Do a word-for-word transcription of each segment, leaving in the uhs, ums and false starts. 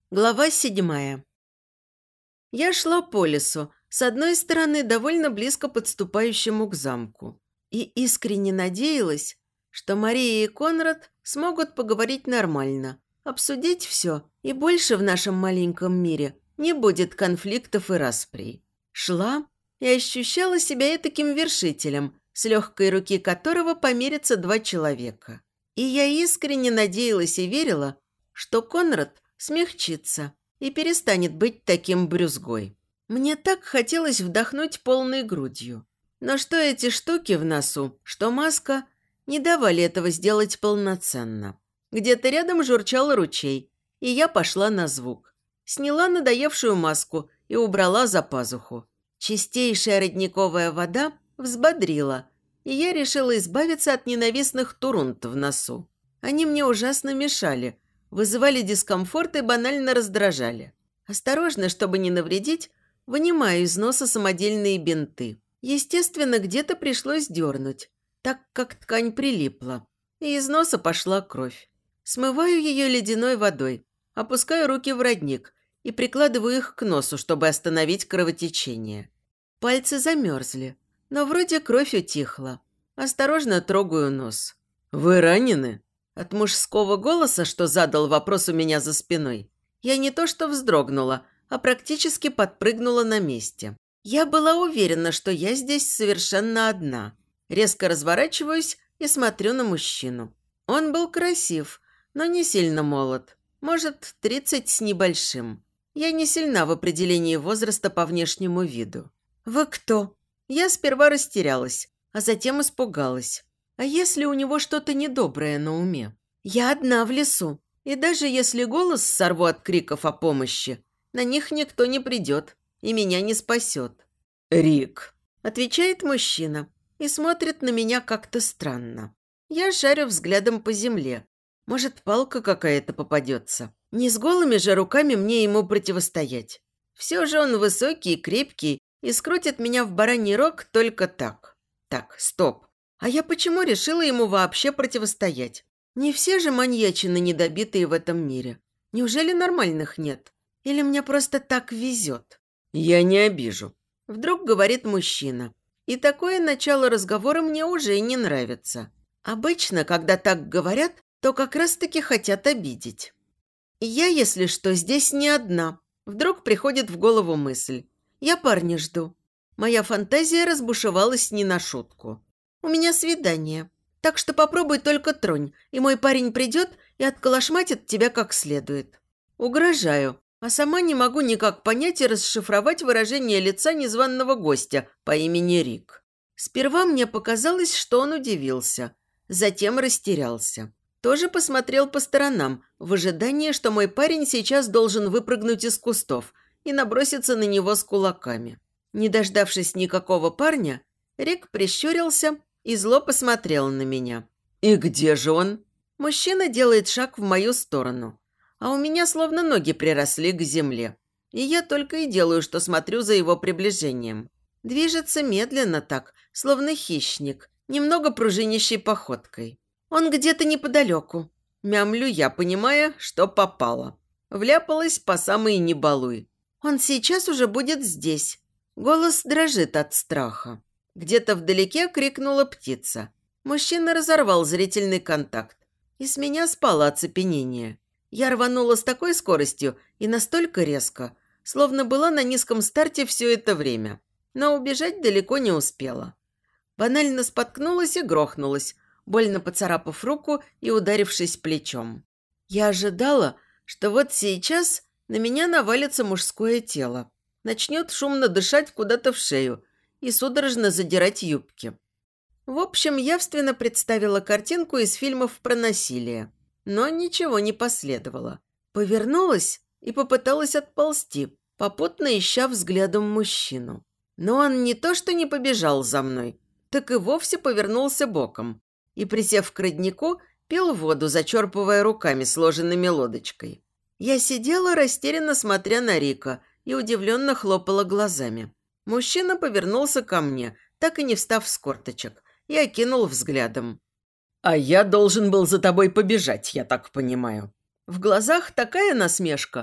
Глава седьмая. Я шла по лесу, с одной стороны довольно близко подступающему к замку, и искренне надеялась, что Мария и Конрад смогут поговорить нормально, обсудить все, и больше в нашем маленьком мире не будет конфликтов и расприй. Шла и ощущала себя этаким вершителем, с легкой руки которого помирятся два человека. И я искренне надеялась и верила, что Конрад смягчится и перестанет быть таким брюзгой. Мне так хотелось вдохнуть полной грудью. Но что эти штуки в носу, что маска, не давали этого сделать полноценно. Где-то рядом журчал ручей, и я пошла на звук. Сняла надоевшую маску и убрала за пазуху. Чистейшая родниковая вода взбодрила, и я решила избавиться от ненавистных турунт в носу. Они мне ужасно мешали, вызывали дискомфорт и банально раздражали. Осторожно, чтобы не навредить, вынимаю из носа самодельные бинты. Естественно, где-то пришлось дернуть, так как ткань прилипла, и из носа пошла кровь. Смываю ее ледяной водой, опускаю руки в родник и прикладываю их к носу, чтобы остановить кровотечение. Пальцы замерзли, но вроде кровь утихла. Осторожно трогаю нос. «Вы ранены?» От мужского голоса, что задал вопрос у меня за спиной, я не то что вздрогнула, а практически подпрыгнула на месте. Я была уверена, что я здесь совершенно одна. Резко разворачиваюсь и смотрю на мужчину. Он был красив, но не сильно молод. Может, тридцать с небольшим. Я не сильна в определении возраста по внешнему виду. «Вы кто?» Я сперва растерялась, а затем испугалась. А если у него что-то недоброе на уме? Я одна в лесу, и даже если голос сорву от криков о помощи, на них никто не придет и меня не спасет. «Рик», – отвечает мужчина и смотрит на меня как-то странно. Я шарю взглядом по земле. Может, палка какая-то попадется. Не с голыми же руками мне ему противостоять. Все же он высокий и крепкий и скрутит меня в бараний рог только так. Так, стоп. А я почему решила ему вообще противостоять? Не все же маньячины недобитые в этом мире. Неужели нормальных нет? Или мне просто так везет? Я не обижу. Вдруг говорит мужчина. И такое начало разговора мне уже не нравится. Обычно, когда так говорят, то как раз-таки хотят обидеть. Я, если что, здесь не одна. Вдруг приходит в голову мысль. Я парня жду. Моя фантазия разбушевалась не на шутку. У меня свидание. Так что попробуй только тронь, и мой парень придет и отколошматит тебя как следует. Угрожаю, а сама не могу никак понять и расшифровать выражение лица незваного гостя по имени Рик. Сперва мне показалось, что он удивился, затем растерялся. Тоже посмотрел по сторонам, в ожидании, что мой парень сейчас должен выпрыгнуть из кустов и наброситься на него с кулаками. Не дождавшись никакого парня, Рик прищурился и зло посмотрел на меня. «И где же он?» Мужчина делает шаг в мою сторону, а у меня словно ноги приросли к земле. И я только и делаю, что смотрю за его приближением. Движется медленно так, словно хищник, немного пружинящей походкой. Он где-то неподалеку. Мямлю я, понимая, что попало. Вляпалась по самой не балуй. Он сейчас уже будет здесь. Голос дрожит от страха. Где-то вдалеке крикнула птица. Мужчина разорвал зрительный контакт. И с меня спало оцепенение. Я рванула с такой скоростью и настолько резко, словно была на низком старте все это время. Но убежать далеко не успела. Банально споткнулась и грохнулась, больно поцарапав руку и ударившись плечом. Я ожидала, что вот сейчас на меня навалится мужское тело, начнет шумно дышать куда-то в шею и судорожно задирать юбки. В общем, явственно представила картинку из фильмов про насилие, но ничего не последовало. Повернулась и попыталась отползти, попутно ища взглядом мужчину. Но он не то что не побежал за мной, так и вовсе повернулся боком и, присев к роднику, пил воду, зачерпывая руками, сложенными лодочкой. Я сидела, растерянно смотря на Рика, и удивленно хлопала глазами. Мужчина повернулся ко мне, так и не встав с корточек, и окинул взглядом. «А я должен был за тобой побежать, я так понимаю». В глазах такая насмешка,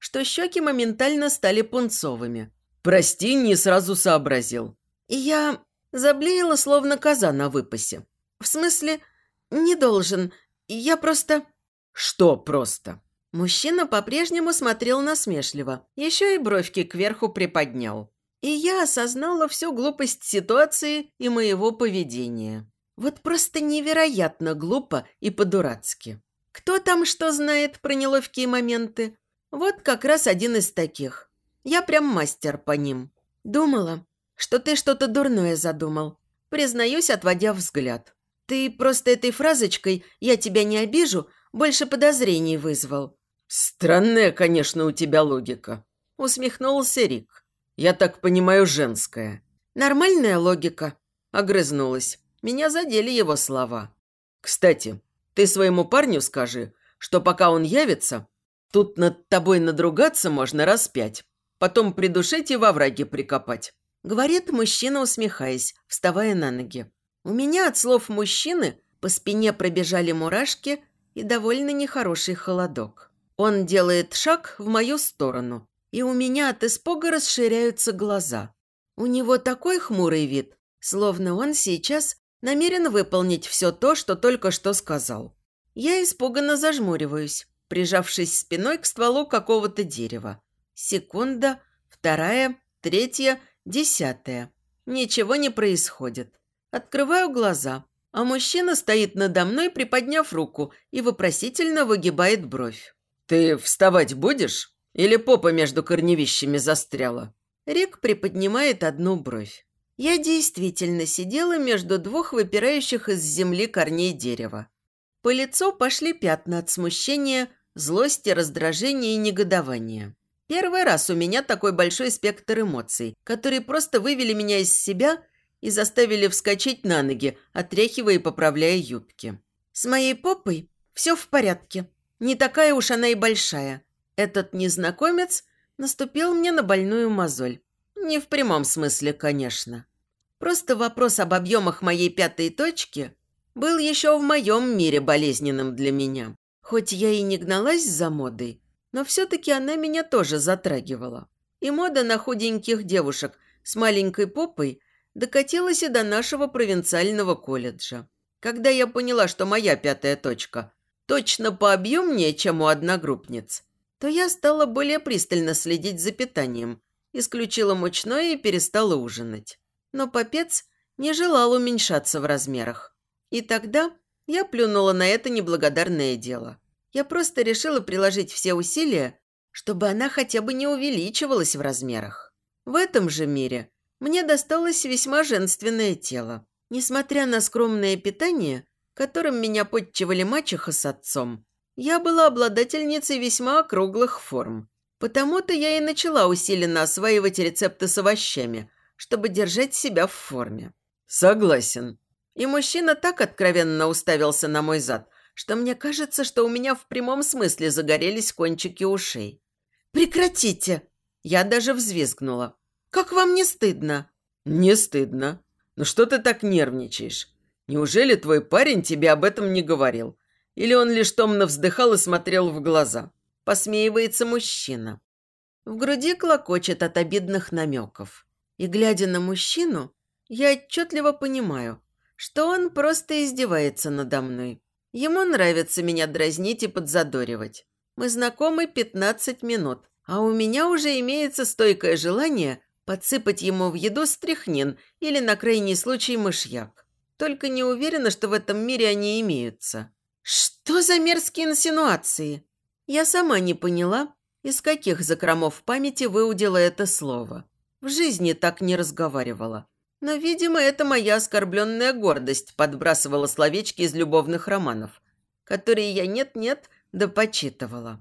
что щеки моментально стали пунцовыми. «Прости, не сразу сообразил». И я заблеяла, словно коза на выпасе. В смысле, не должен. Я просто... «Что просто?» Мужчина по-прежнему смотрел насмешливо, еще и бровки кверху приподнял. И я осознала всю глупость ситуации и моего поведения. Вот просто невероятно глупо и по-дурацки. Кто там что знает про неловкие моменты? Вот как раз один из таких. Я прям мастер по ним. Думала, что ты что-то дурное задумал. Признаюсь, отводя взгляд. Ты просто этой фразочкой «я тебя не обижу» больше подозрений вызвал. «Странная, конечно, у тебя логика», – усмехнулся Рик. «Я так понимаю, женская». «Нормальная логика», – огрызнулась. Меня задели его слова. «Кстати, ты своему парню скажи, что пока он явится, тут над тобой надругаться можно раз пять, потом придушить и во враге прикопать», – говорит мужчина, усмехаясь, вставая на ноги. У меня от слов мужчины по спине пробежали мурашки и довольно нехороший холодок. Он делает шаг в мою сторону, и у меня от испуга расширяются глаза. У него такой хмурый вид, словно он сейчас намерен выполнить все то, что только что сказал. Я испуганно зажмуриваюсь, прижавшись спиной к стволу какого-то дерева. Секунда, вторая, третья, десятая. Ничего не происходит. Открываю глаза, а мужчина стоит надо мной, приподняв руку, и вопросительно выгибает бровь. «Ты вставать будешь? Или попа между корневищами застряла?» Рик приподнимает одну бровь. Я действительно сидела между двух выпирающих из земли корней дерева. По лицу пошли пятна от смущения, злости, раздражения и негодования. Первый раз у меня такой большой спектр эмоций, которые просто вывели меня из себя и заставили вскочить на ноги, отряхивая и поправляя юбки. С моей попой все в порядке. Не такая уж она и большая. Этот незнакомец наступил мне на больную мозоль. Не в прямом смысле, конечно. Просто вопрос об объемах моей пятой точки был еще в моем мире болезненным для меня. Хоть я и не гналась за модой, но все-таки она меня тоже затрагивала. И мода на худеньких девушек с маленькой попой докатилась и до нашего провинциального колледжа. Когда я поняла, что моя пятая точка точно пообъемнее, чем у одногруппниц, то я стала более пристально следить за питанием, исключила мучное и перестала ужинать. Но попец не желал уменьшаться в размерах. И тогда я плюнула на это неблагодарное дело. Я просто решила приложить все усилия, чтобы она хотя бы не увеличивалась в размерах. В этом же мире мне досталось весьма женственное тело. Несмотря на скромное питание, которым меня подчивали мачеха с отцом, я была обладательницей весьма округлых форм. Потому-то я и начала усиленно осваивать рецепты с овощами, чтобы держать себя в форме. «Согласен». И мужчина так откровенно уставился на мой зад, что мне кажется, что у меня в прямом смысле загорелись кончики ушей. «Прекратите!» Я даже взвизгнула. «Как вам не стыдно?» «Не стыдно. Но что ты так нервничаешь? Неужели твой парень тебе об этом не говорил? Или он лишь томно вздыхал и смотрел в глаза?» Посмеивается мужчина. В груди клокочет от обидных намеков. И, глядя на мужчину, я отчетливо понимаю, что он просто издевается надо мной. Ему нравится меня дразнить и подзадоривать. Мы знакомы пятнадцать минут, а у меня уже имеется стойкое желание подсыпать ему в еду стряхнин или, на крайний случай, мышьяк. Только не уверена, что в этом мире они имеются. Что за мерзкие инсинуации? Я сама не поняла, из каких закромов памяти выудила это слово. В жизни так не разговаривала. Но, видимо, это моя оскорбленная гордость подбрасывала словечки из любовных романов, которые я нет-нет да почитывала.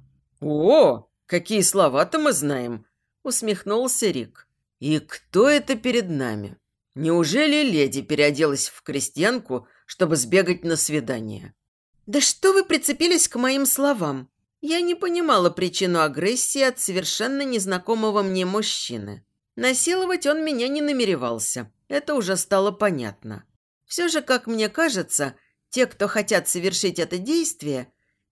«О, какие слова-то мы знаем!» – усмехнулся Рик. «И кто это перед нами? Неужели леди переоделась в крестьянку, чтобы сбегать на свидание?» «Да что вы прицепились к моим словам?» Я не понимала причину агрессии от совершенно незнакомого мне мужчины. Насиловать он меня не намеревался. Это уже стало понятно. Все же, как мне кажется, те, кто хотят совершить это действие,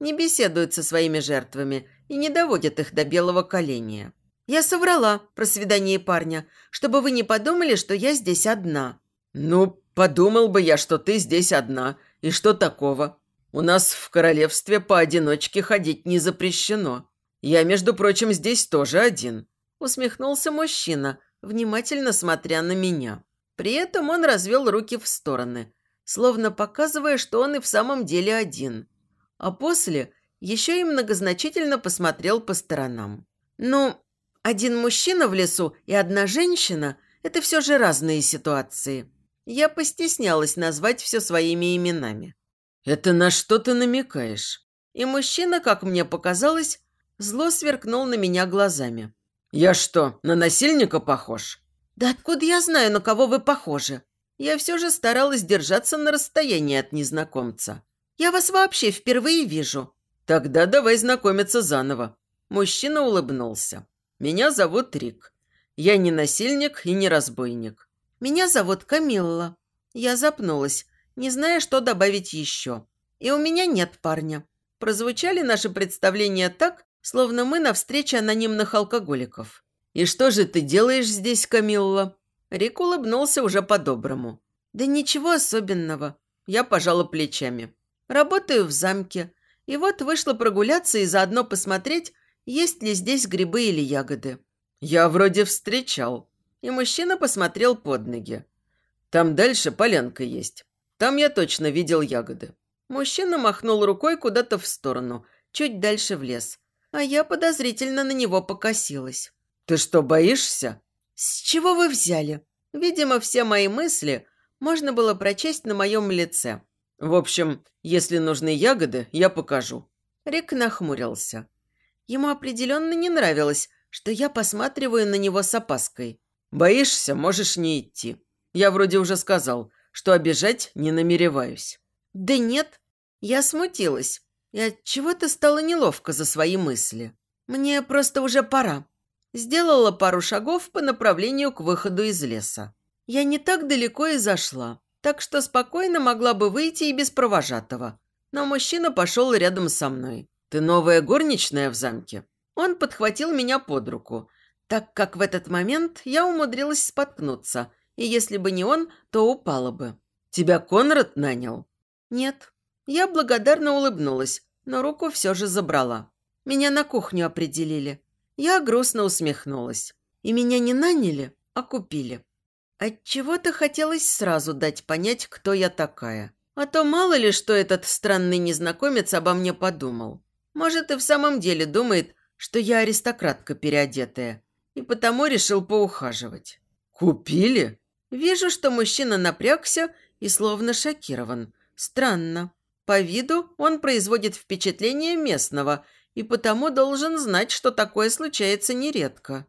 не беседуют со своими жертвами и не доводят их до белого коленя. Я соврала про свидание парня, чтобы вы не подумали, что я здесь одна». «Ну, подумал бы я, что ты здесь одна. И что такого? У нас в королевстве поодиночке ходить не запрещено. Я, между прочим, здесь тоже один». Усмехнулся мужчина, внимательно смотря на меня. При этом он развел руки в стороны, словно показывая, что он и в самом деле один. А после еще и многозначительно посмотрел по сторонам. «Ну, один мужчина в лесу и одна женщина – это все же разные ситуации». Я постеснялась назвать все своими именами. «Это на что ты намекаешь?» И мужчина, как мне показалось, зло сверкнул на меня глазами. «Я что, на насильника похож?» «Да откуда я знаю, на кого вы похожи?» Я все же старалась держаться на расстоянии от незнакомца. «Я вас вообще впервые вижу». «Тогда давай знакомиться заново». Мужчина улыбнулся. «Меня зовут Рик. Я не насильник и не разбойник». «Меня зовут Камилла». Я запнулась, не зная, что добавить еще. «И у меня нет парня». Прозвучали наши представления так, словно мы на встрече анонимных алкоголиков. «И что же ты делаешь здесь, Камилла?» Рик улыбнулся уже по-доброму. «Да ничего особенного». Я пожала плечами. «Работаю в замке. И вот вышла прогуляться и заодно посмотреть, есть ли здесь грибы или ягоды». «Я вроде встречал». И мужчина посмотрел под ноги. «Там дальше полянка есть. Там я точно видел ягоды». Мужчина махнул рукой куда-то в сторону, чуть дальше в лес. А я подозрительно на него покосилась. «Ты что, боишься?» «С чего вы взяли?» Видимо, все мои мысли можно было прочесть на моем лице. «В общем, если нужны ягоды, я покажу». Рик нахмурился. Ему определенно не нравилось, что я посматриваю на него с опаской. «Боишься, можешь не идти. Я вроде уже сказал, что обижать не намереваюсь». «Да нет». Я смутилась и отчего-то стало неловко за свои мысли. «Мне просто уже пора». Сделала пару шагов по направлению к выходу из леса. Я не так далеко и зашла, так что спокойно могла бы выйти и без провожатого. Но мужчина пошел рядом со мной. «Ты новая горничная в замке?» Он подхватил меня под руку, так как в этот момент я умудрилась споткнуться, и если бы не он, то упала бы. «Тебя Конрад нанял?» «Нет». Я благодарно улыбнулась, но руку все же забрала. Меня на кухню определили. Я грустно усмехнулась. И меня не наняли, а купили. Отчего-то хотелось сразу дать понять, кто я такая. А то мало ли, что этот странный незнакомец обо мне подумал. Может, и в самом деле думает, что я аристократка переодетая, и потому решил поухаживать. «Купили?» Вижу, что мужчина напрягся и словно шокирован. Странно. По виду он производит впечатление местного и потому должен знать, что такое случается нередко.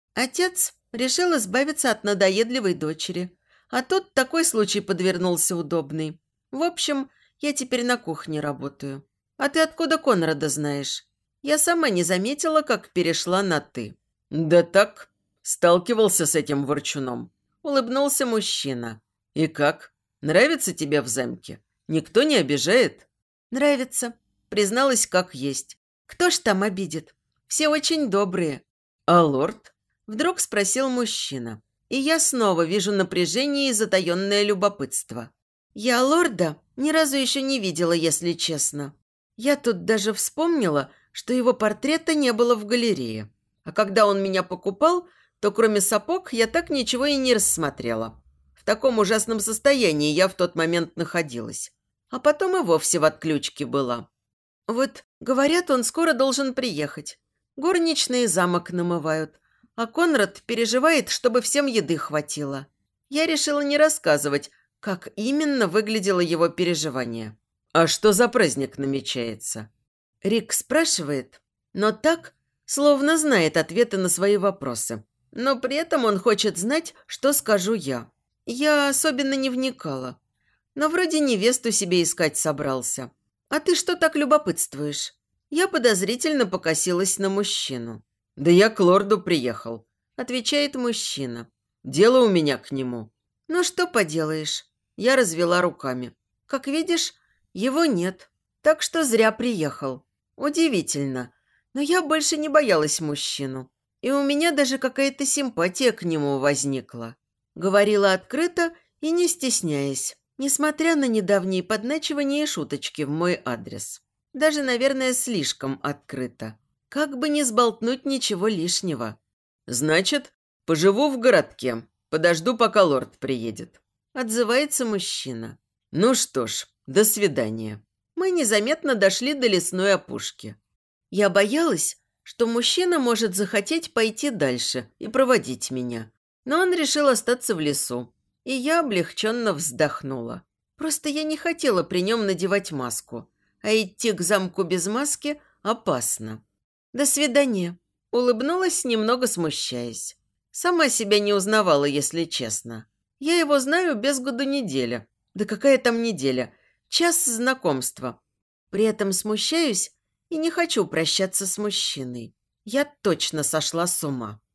Отец решил избавиться от надоедливой дочери, а тут такой случай подвернулся удобный. В общем, я теперь на кухне работаю. А ты откуда Конрада знаешь? Я сама не заметила, как перешла на «ты». «Да так, сталкивался с этим ворчуном», – улыбнулся мужчина. «И как? Нравится тебе в замке? Никто не обижает?» «Нравится», – призналась как есть. «Кто ж там обидит? Все очень добрые». «А лорд?» – вдруг спросил мужчина. И я снова вижу напряжение и затаенное любопытство. Я лорда ни разу еще не видела, если честно. Я тут даже вспомнила, что его портрета не было в галерее. А когда он меня покупал, то кроме сапог я так ничего и не рассмотрела. В таком ужасном состоянии я в тот момент находилась. А потом и вовсе в отключке была. Вот, говорят, он скоро должен приехать. Горничные замок намывают, а Конрад переживает, чтобы всем еды хватило. Я решила не рассказывать, как именно выглядело его переживание. «А что за праздник намечается?» Рик спрашивает, но так, словно знает ответы на свои вопросы. Но при этом он хочет знать, что скажу я. Я особенно не вникала. Но вроде невесту себе искать собрался. А ты что так любопытствуешь? Я подозрительно покосилась на мужчину. «Да я к лорду приехал», – отвечает мужчина. «Дело у меня к нему». «Ну что поделаешь?» Я развела руками. «Как видишь, его нет. Так что зря приехал. Удивительно. Но я больше не боялась мужчину. И у меня даже какая-то симпатия к нему возникла. Говорила открыто и не стесняясь, несмотря на недавние подначивания и шуточки в мой адрес. Даже, наверное, слишком открыто. Как бы не сболтнуть ничего лишнего. «Значит, поживу в городке. Подожду, пока лорд приедет». Отзывается мужчина. «Ну что ж, до свидания». Мы незаметно дошли до лесной опушки. Я боялась, что мужчина может захотеть пойти дальше и проводить меня. Но он решил остаться в лесу. И я облегченно вздохнула. Просто я не хотела при нем надевать маску. А идти к замку без маски опасно. «До свидания», – улыбнулась, немного смущаясь. Сама себя не узнавала, если честно. Я его знаю без году неделя. Да какая там неделя? Час знакомства. При этом смущаюсь и не хочу прощаться с мужчиной. Я точно сошла с ума.